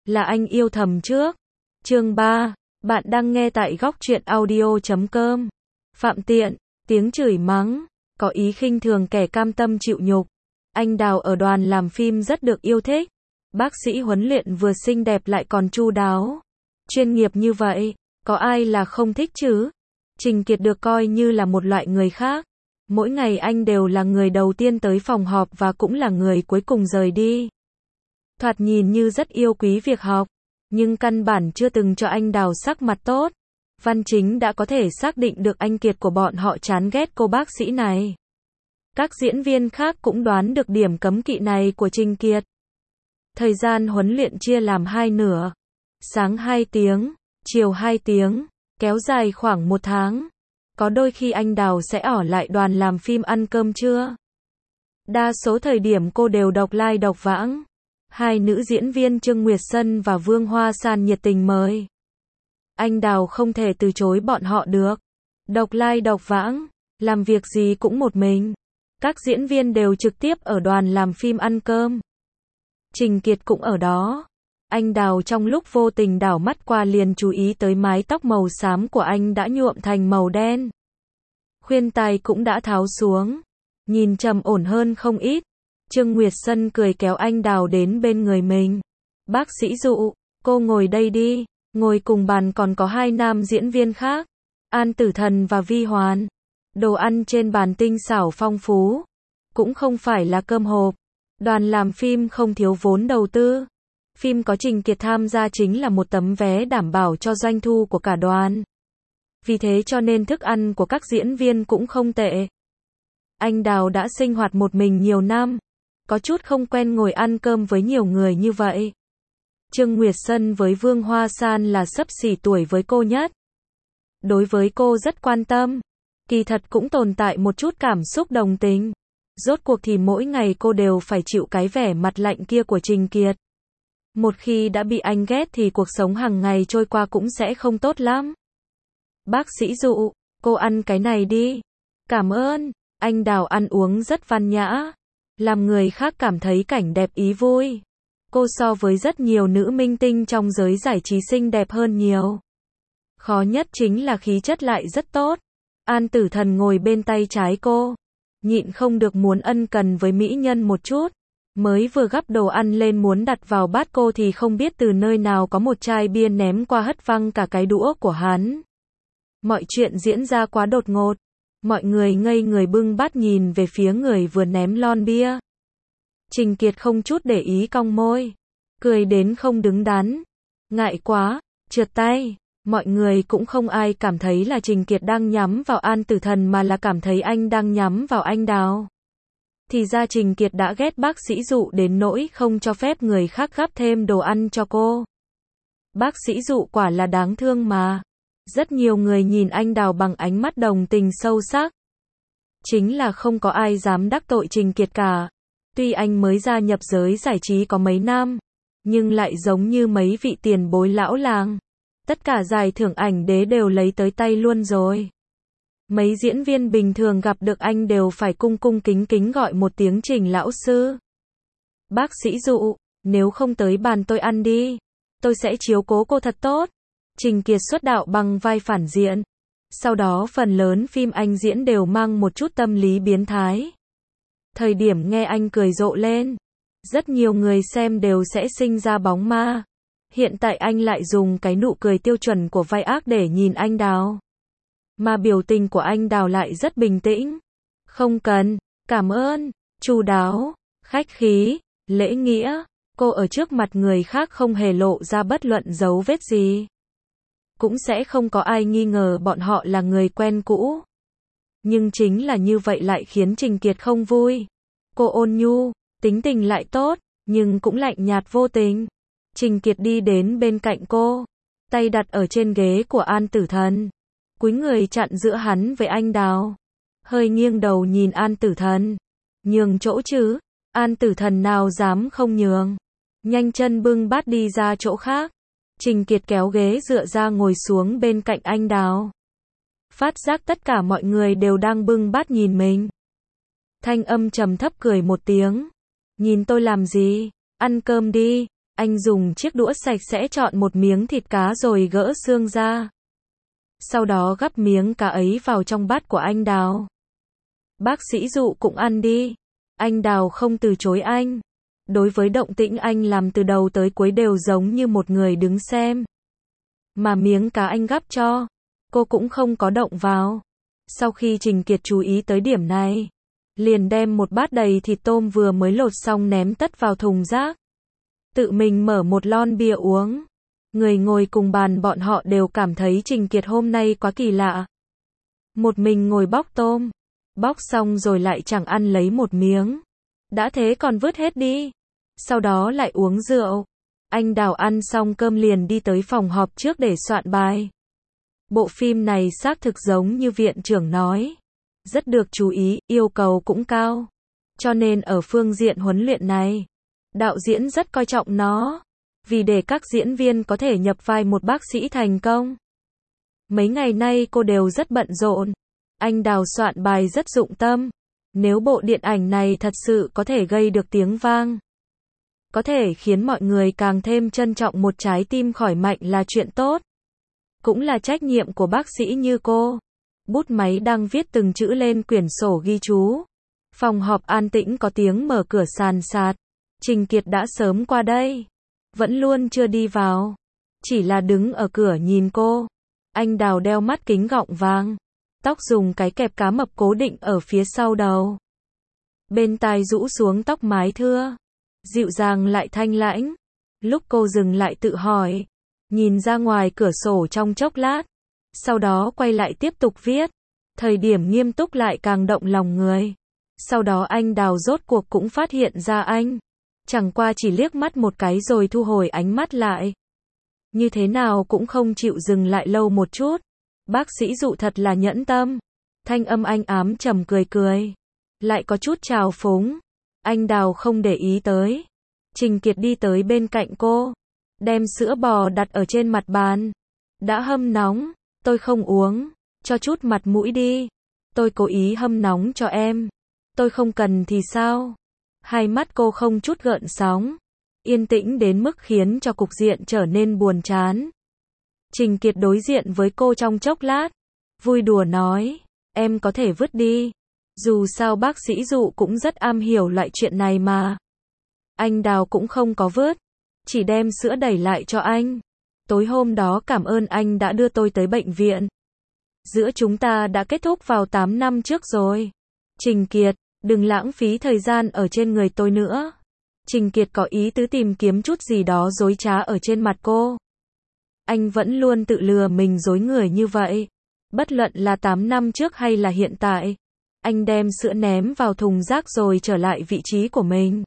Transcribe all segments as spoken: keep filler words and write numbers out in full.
là anh yêu thầm trước. Chương ba. Bạn đang nghe tại góc truyện audio chấm com. Phạm tiện, tiếng chửi mắng, có ý khinh thường kẻ cam tâm chịu nhục. Anh Đào ở đoàn làm phim rất được yêu thích. Bác sĩ huấn luyện vừa xinh đẹp lại còn chu đáo. Chuyên nghiệp như vậy, có ai là không thích chứ? Trình Kiệt được coi như là một loại người khác. Mỗi ngày anh đều là người đầu tiên tới phòng họp và cũng là người cuối cùng rời đi. Thoạt nhìn như rất yêu quý việc học, nhưng căn bản chưa từng cho anh Đào sắc mặt tốt. Văn Chính đã có thể xác định được anh Kiệt của bọn họ chán ghét cô bác sĩ này. Các diễn viên khác cũng đoán được điểm cấm kỵ này của Trình Kiệt. Thời gian huấn luyện chia làm hai nửa. Sáng hai tiếng, chiều hai tiếng, kéo dài khoảng một tháng. Có đôi khi anh Đào sẽ ở lại đoàn làm phim ăn cơm trưa. Đa số thời điểm cô đều độc lai độc vãng. Hai nữ diễn viên Trương Nguyệt Sân và Vương Hoa San nhiệt tình mời. Anh Đào không thể từ chối bọn họ được. Độc lai độc vãng, làm việc gì cũng một mình. Các diễn viên đều trực tiếp ở đoàn làm phim ăn cơm. Trình Kiệt cũng ở đó. Anh Đào trong lúc vô tình đảo mắt qua liền chú ý tới mái tóc màu xám của anh đã nhuộm thành màu đen. Khuyên tai cũng đã tháo xuống. Nhìn trầm ổn hơn không ít. Trương Nguyệt Sân cười kéo anh Đào đến bên người mình. Bác sĩ Dụ, cô ngồi đây đi. Ngồi cùng bàn còn có hai nam diễn viên khác. An Tử Thần và Vi Hoàn. Đồ ăn trên bàn tinh xảo phong phú. Cũng không phải là cơm hộp. Đoàn làm phim không thiếu vốn đầu tư. Phim có Trình Kiệt tham gia chính là một tấm vé đảm bảo cho doanh thu của cả đoàn. Vì thế cho nên thức ăn của các diễn viên cũng không tệ. Anh Đào đã sinh hoạt một mình nhiều năm. Có chút không quen ngồi ăn cơm với nhiều người như vậy. Trương Nguyệt Sân với Vương Hoa San là xấp xỉ tuổi với cô nhất. Đối với cô rất quan tâm. Kỳ thật cũng tồn tại một chút cảm xúc đồng tình. Rốt cuộc thì mỗi ngày cô đều phải chịu cái vẻ mặt lạnh kia của Trình Kiệt. Một khi đã bị anh ghét thì cuộc sống hàng ngày trôi qua cũng sẽ không tốt lắm. Bác sĩ Dụ, cô ăn cái này đi. Cảm ơn. Anh Đào ăn uống rất văn nhã. Làm người khác cảm thấy cảnh đẹp ý vui. Cô so với rất nhiều nữ minh tinh trong giới giải trí xinh đẹp hơn nhiều. Khó nhất chính là khí chất lại rất tốt. An Tử Thần ngồi bên tay trái cô. Nhịn không được muốn ân cần với mỹ nhân một chút. Mới vừa gắp đồ ăn lên muốn đặt vào bát cô thì không biết từ nơi nào có một chai bia ném qua hất văng cả cái đũa của hắn. Mọi chuyện diễn ra quá đột ngột. Mọi người ngây người bưng bát nhìn về phía người vừa ném lon bia. Trình Kiệt không chút để ý cong môi. Cười đến không đứng đắn. Ngại quá, trượt tay. Mọi người cũng không ai cảm thấy là Trình Kiệt đang nhắm vào An Tử Thần mà là cảm thấy anh đang nhắm vào anh Đào. Thì ra Trình Kiệt đã ghét bác sĩ Dụ đến nỗi không cho phép người khác gắp thêm đồ ăn cho cô. Bác sĩ Dụ quả là đáng thương mà. Rất nhiều người nhìn anh Đào bằng ánh mắt đồng tình sâu sắc. Chính là không có ai dám đắc tội Trình Kiệt cả. Tuy anh mới gia nhập giới giải trí có mấy năm, nhưng lại giống như mấy vị tiền bối lão làng. Tất cả giải thưởng ảnh đế đều lấy tới tay luôn rồi. Mấy diễn viên bình thường gặp được anh đều phải cung cung kính kính gọi một tiếng Trình lão sư. Bác sĩ Dụ, nếu không tới bàn tôi ăn đi. Tôi sẽ chiếu cố cô thật tốt. Trình Kiệt xuất đạo bằng vai phản diện. Sau đó phần lớn phim anh diễn đều mang một chút tâm lý biến thái. Thời điểm nghe anh cười rộ lên, rất nhiều người xem đều sẽ sinh ra bóng ma. Hiện tại anh lại dùng cái nụ cười tiêu chuẩn của vai ác để nhìn anh Đào. Mà biểu tình của anh Đào lại rất bình tĩnh. Không cần, cảm ơn, chu đáo, khách khí, lễ nghĩa. Cô ở trước mặt người khác không hề lộ ra bất luận dấu vết gì. Cũng sẽ không có ai nghi ngờ bọn họ là người quen cũ. Nhưng chính là như vậy lại khiến Trình Kiệt không vui. Cô ôn nhu, tính tình lại tốt, nhưng cũng lạnh nhạt vô tình. Trình Kiệt đi đến bên cạnh cô, tay đặt ở trên ghế của An Tử Thần. Cúi người chặn giữa hắn với anh Đào. Hơi nghiêng đầu nhìn An Tử Thần. Nhường chỗ chứ? An Tử Thần nào dám không nhường. Nhanh chân bưng bát đi ra chỗ khác. Trình Kiệt kéo ghế dựa ra ngồi xuống bên cạnh anh Đào. Phát giác tất cả mọi người đều đang bưng bát nhìn mình. Thanh âm trầm thấp cười một tiếng. Nhìn tôi làm gì? Ăn cơm đi. Anh dùng chiếc đũa sạch sẽ chọn một miếng thịt cá rồi gỡ xương ra. Sau đó gắp miếng cá ấy vào trong bát của anh Đào. Bác sĩ Dụ cũng ăn đi. Anh Đào không từ chối anh. Đối với động tĩnh anh làm từ đầu tới cuối đều giống như một người đứng xem. Mà miếng cá anh gắp cho, cô cũng không có động vào. Sau khi Trình Kiệt chú ý tới điểm này, liền đem một bát đầy thịt tôm vừa mới lột xong ném tất vào thùng rác. Tự mình mở một lon bia uống. Người ngồi cùng bàn bọn họ đều cảm thấy Trình Kiệt hôm nay quá kỳ lạ. Một mình ngồi bóc tôm. Bóc xong rồi lại chẳng ăn lấy một miếng. Đã thế còn vứt hết đi. Sau đó lại uống rượu. Anh Đào ăn xong cơm liền đi tới phòng họp trước để soạn bài. Bộ phim này xác thực giống như viện trưởng nói. Rất được chú ý, yêu cầu cũng cao. Cho nên ở phương diện huấn luyện này, đạo diễn rất coi trọng nó. Vì để các diễn viên có thể nhập vai một bác sĩ thành công. Mấy ngày nay cô đều rất bận rộn. Anh Đào soạn bài rất dụng tâm. Nếu bộ điện ảnh này thật sự có thể gây được tiếng vang, có thể khiến mọi người càng thêm trân trọng một trái tim khỏe mạnh là chuyện tốt. Cũng là trách nhiệm của bác sĩ như cô. Bút máy đang viết từng chữ lên quyển sổ ghi chú. Phòng họp an tĩnh có tiếng mở cửa sàn sạt. Trình Kiệt đã sớm qua đây. Vẫn luôn chưa đi vào. Chỉ là đứng ở cửa nhìn cô. Anh Đào đeo mắt kính gọng vàng. Tóc dùng cái kẹp cá mập cố định ở phía sau đầu. Bên tai rũ xuống tóc mái thưa. Dịu dàng lại thanh lãnh. Lúc cô dừng lại tự hỏi. Nhìn ra ngoài cửa sổ trong chốc lát. Sau đó quay lại tiếp tục viết. Thời điểm nghiêm túc lại càng động lòng người. Sau đó anh Đào rốt cuộc cũng phát hiện ra anh. Chẳng qua chỉ liếc mắt một cái rồi thu hồi ánh mắt lại. Như thế nào cũng không chịu dừng lại lâu một chút. Bác sĩ Dụ thật là nhẫn tâm. Thanh âm anh ám trầm cười cười. Lại có chút trào phúng. Anh Đào không để ý tới. Trình Kiệt đi tới bên cạnh cô. Đem sữa bò đặt ở trên mặt bàn. Đã hâm nóng. Tôi không uống. Cho chút mặt mũi đi. Tôi cố ý hâm nóng cho em. Tôi không cần thì sao? Hai mắt cô không chút gợn sóng. Yên tĩnh đến mức khiến cho cục diện trở nên buồn chán. Trình Kiệt đối diện với cô trong chốc lát. Vui đùa nói. Em có thể vứt đi. Dù sao bác sĩ Dụ cũng rất am hiểu loại chuyện này mà. Anh Đào cũng không có vứt. Chỉ đem sữa đẩy lại cho anh. Tối hôm đó cảm ơn anh đã đưa tôi tới bệnh viện. Giữa chúng ta đã kết thúc vào tám năm trước rồi. Trình Kiệt, đừng lãng phí thời gian ở trên người tôi nữa. Trình Kiệt có ý tứ tìm kiếm chút gì đó dối trá ở trên mặt cô. Anh vẫn luôn tự lừa mình dối người như vậy. Bất luận là tám năm trước hay là hiện tại. Anh đem sữa ném vào thùng rác rồi trở lại vị trí của mình.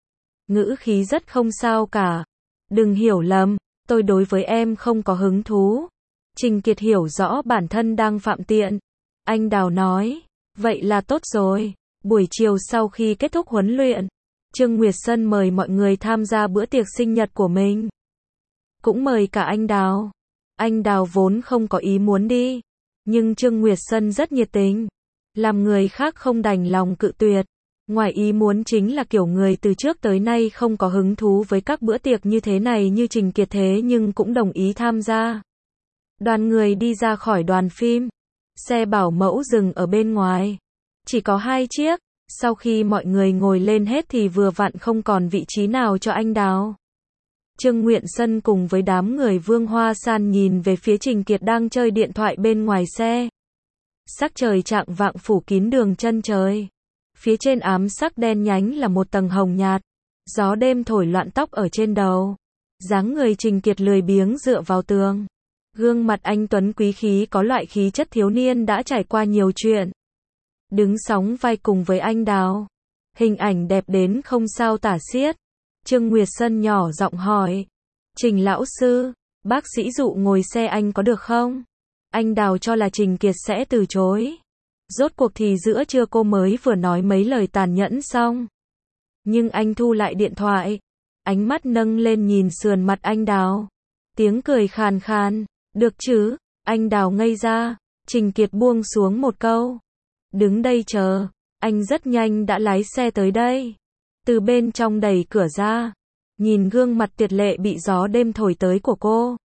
Ngữ khí rất không sao cả. Đừng hiểu lầm, tôi đối với em không có hứng thú. Trình Kiệt hiểu rõ bản thân đang phạm tiện. Anh Đào nói, vậy là tốt rồi. Buổi chiều sau khi kết thúc huấn luyện, Trương Nguyệt Sân mời mọi người tham gia bữa tiệc sinh nhật của mình. Cũng mời cả anh Đào. Anh Đào vốn không có ý muốn đi. Nhưng Trương Nguyệt Sân rất nhiệt tình. Làm người khác không đành lòng cự tuyệt. Ngoài ý muốn chính là kiểu người từ trước tới nay không có hứng thú với các bữa tiệc như thế này như Trình Kiệt thế nhưng cũng đồng ý tham gia. Đoàn người đi ra khỏi đoàn phim. Xe bảo mẫu dừng ở bên ngoài. Chỉ có hai chiếc. Sau khi mọi người ngồi lên hết thì vừa vặn không còn vị trí nào cho anh Đào. Trương Nguyện Sân cùng với đám người Vương Hoa San nhìn về phía Trình Kiệt đang chơi điện thoại bên ngoài xe. Sắc trời chạng vạng phủ kín đường chân trời. Phía trên ám sắc đen nhánh là một tầng hồng nhạt. Gió đêm thổi loạn tóc ở trên đầu. Dáng người Trình Kiệt lười biếng dựa vào tường. Gương mặt anh tuấn quý khí có loại khí chất thiếu niên đã trải qua nhiều chuyện. Đứng sóng vai cùng với anh Đào. Hình ảnh đẹp đến không sao tả xiết. Trương Nguyệt Sân nhỏ giọng hỏi. Trình lão sư, bác sĩ Dụ ngồi xe anh có được không? Anh Đào cho là Trình Kiệt sẽ từ chối. Rốt cuộc thì giữa trưa cô mới vừa nói mấy lời tàn nhẫn xong. Nhưng anh thu lại điện thoại. Ánh mắt nâng lên nhìn sườn mặt anh Đào. Tiếng cười khàn khàn. Được chứ? Anh Đào ngây ra. Trình Kiệt buông xuống một câu. Đứng đây chờ. Anh rất nhanh đã lái xe tới đây. Từ bên trong đẩy cửa ra. nhìn gương mặt tuyệt lệ bị gió đêm thổi tới của cô.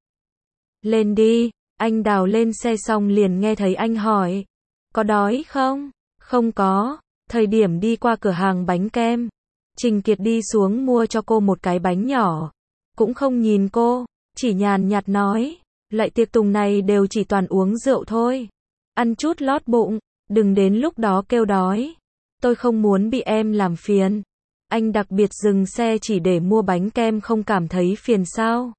Lên đi, anh Đào lên xe xong liền nghe thấy anh hỏi. Có đói không? Không có. Thời điểm đi qua cửa hàng bánh kem, Trình Kiệt đi xuống mua cho cô một cái bánh nhỏ. Cũng không nhìn cô, chỉ nhàn nhạt nói. Lại tiệc tùng này đều chỉ toàn uống rượu thôi. Ăn chút lót bụng, đừng đến lúc đó kêu đói. Tôi không muốn bị em làm phiền. Anh đặc biệt dừng xe chỉ để mua bánh kem không cảm thấy phiền sao?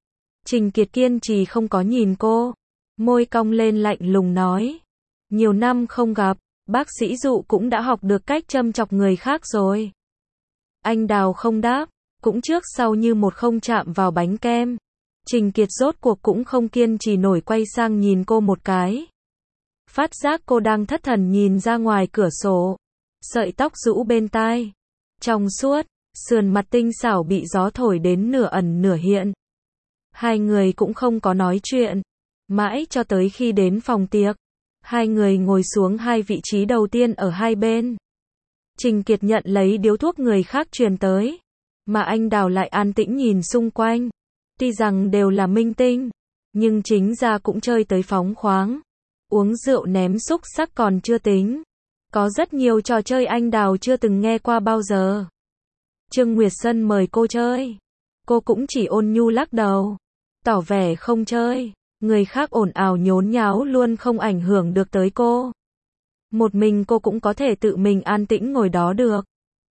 Trình Kiệt kiên trì không có nhìn cô. Môi cong lên lạnh lùng nói. Nhiều năm không gặp, bác sĩ Dụ cũng đã học được cách châm chọc người khác rồi. Anh Đào không đáp, cũng trước sau như một không chạm vào bánh kem. Trình Kiệt rốt cuộc cũng không kiên trì nổi quay sang nhìn cô một cái. Phát giác cô đang thất thần nhìn ra ngoài cửa sổ. Sợi tóc rũ bên tai. Trong suốt, sườn mặt tinh xảo bị gió thổi đến nửa ẩn nửa hiện. Hai người cũng không có nói chuyện. Mãi cho tới khi đến phòng tiệc. Hai người ngồi xuống hai vị trí đầu tiên ở hai bên. Trình Kiệt nhận lấy điếu thuốc người khác truyền tới. Mà anh Đào lại an tĩnh nhìn xung quanh. Tuy rằng đều là minh tinh, nhưng chính ra cũng chơi tới phóng khoáng. Uống rượu ném xúc sắc còn chưa tính. Có rất nhiều trò chơi anh Đào chưa từng nghe qua bao giờ. Trương Nguyệt Sân mời cô chơi. Cô cũng chỉ ôn nhu lắc đầu. Tỏ vẻ không chơi. Người khác ồn ào nhốn nháo luôn không ảnh hưởng được tới cô. Một mình cô cũng có thể tự mình an tĩnh ngồi đó được.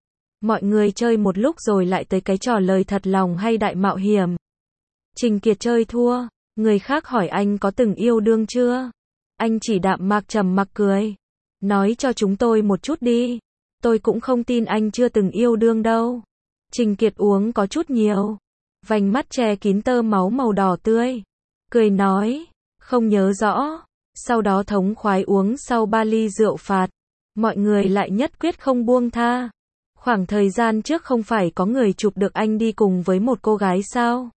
Mọi người chơi một lúc rồi lại tới cái trò lời thật lòng hay đại mạo hiểm. Trình Kiệt chơi thua. Người khác hỏi anh có từng yêu đương chưa? Anh chỉ đạm mạc trầm mặc cười. Nói cho chúng tôi một chút đi. Tôi cũng không tin anh chưa từng yêu đương đâu. Trình Kiệt uống có chút nhiều. Vành mắt che kín tơ máu màu đỏ tươi. Cười nói. Không nhớ rõ. Sau đó thống khoái uống sau ba ly rượu phạt. Mọi người lại nhất quyết không buông tha. Khoảng thời gian trước không phải có người chụp được anh đi cùng với một cô gái sao?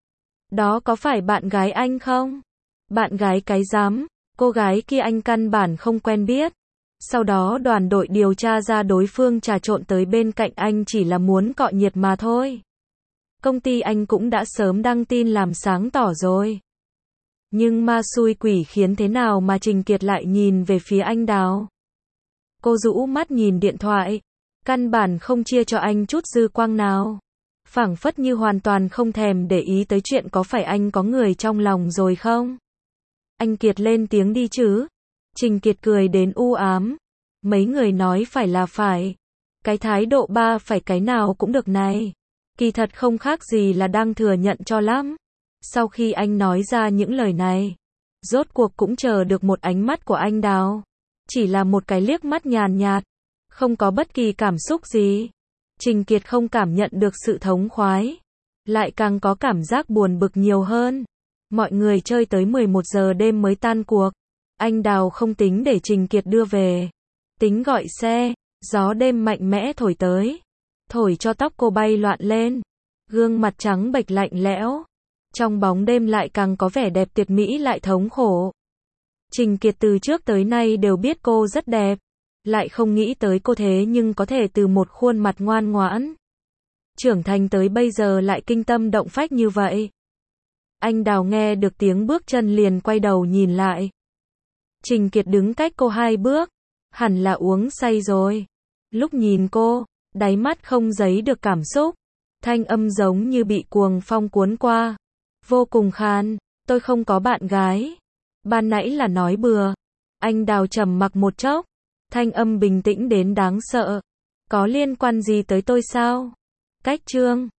Đó có phải bạn gái anh không? Bạn gái cái dám. Cô gái kia anh căn bản không quen biết. Sau đó đoàn đội điều tra ra đối phương trà trộn tới bên cạnh anh chỉ là muốn cọ nhiệt mà thôi. Công ty anh cũng đã sớm đăng tin làm sáng tỏ rồi. Nhưng ma xui quỷ khiến thế nào mà Trình Kiệt lại nhìn về phía anh Đào. Cô rũ mắt nhìn điện thoại. Căn bản không chia cho anh chút dư quang nào. Phảng phất như hoàn toàn không thèm để ý tới chuyện có phải anh có người trong lòng rồi không. Anh Kiệt lên tiếng đi chứ. Trình Kiệt cười đến u ám. Mấy người nói phải là phải. Cái thái độ ba phải cái nào cũng được này. Kỳ thật không khác gì là đang thừa nhận cho lắm. Sau khi anh nói ra những lời này, rốt cuộc cũng chờ được một ánh mắt của anh Đào. Chỉ là một cái liếc mắt nhàn nhạt, không có bất kỳ cảm xúc gì. Trình Kiệt không cảm nhận được sự thống khoái, lại càng có cảm giác buồn bực nhiều hơn. Mọi người chơi tới mười một giờ đêm mới tan cuộc. Anh Đào không tính để Trình Kiệt đưa về, tính gọi xe. Gió đêm mạnh mẽ thổi tới, thổi cho tóc cô bay loạn lên. Gương mặt trắng bệch lạnh lẽo, trong bóng đêm lại càng có vẻ đẹp tuyệt mỹ lại thống khổ. Trình Kiệt từ trước tới nay đều biết cô rất đẹp, lại không nghĩ tới cô thế nhưng có thể từ một khuôn mặt ngoan ngoãn, trưởng thành tới bây giờ lại kinh tâm động phách như vậy. Anh Đào nghe được tiếng bước chân liền quay đầu nhìn lại. Trình Kiệt đứng cách cô hai bước, hẳn là uống say rồi. Lúc nhìn cô, đáy mắt không giấy được cảm xúc, thanh âm giống như bị cuồng phong cuốn qua, vô cùng khan. Tôi không có bạn gái. Ban nãy là nói bừa. Anh Đào trầm mặc một chốc, thanh âm bình tĩnh đến đáng sợ. Có liên quan gì tới tôi sao? Cách chương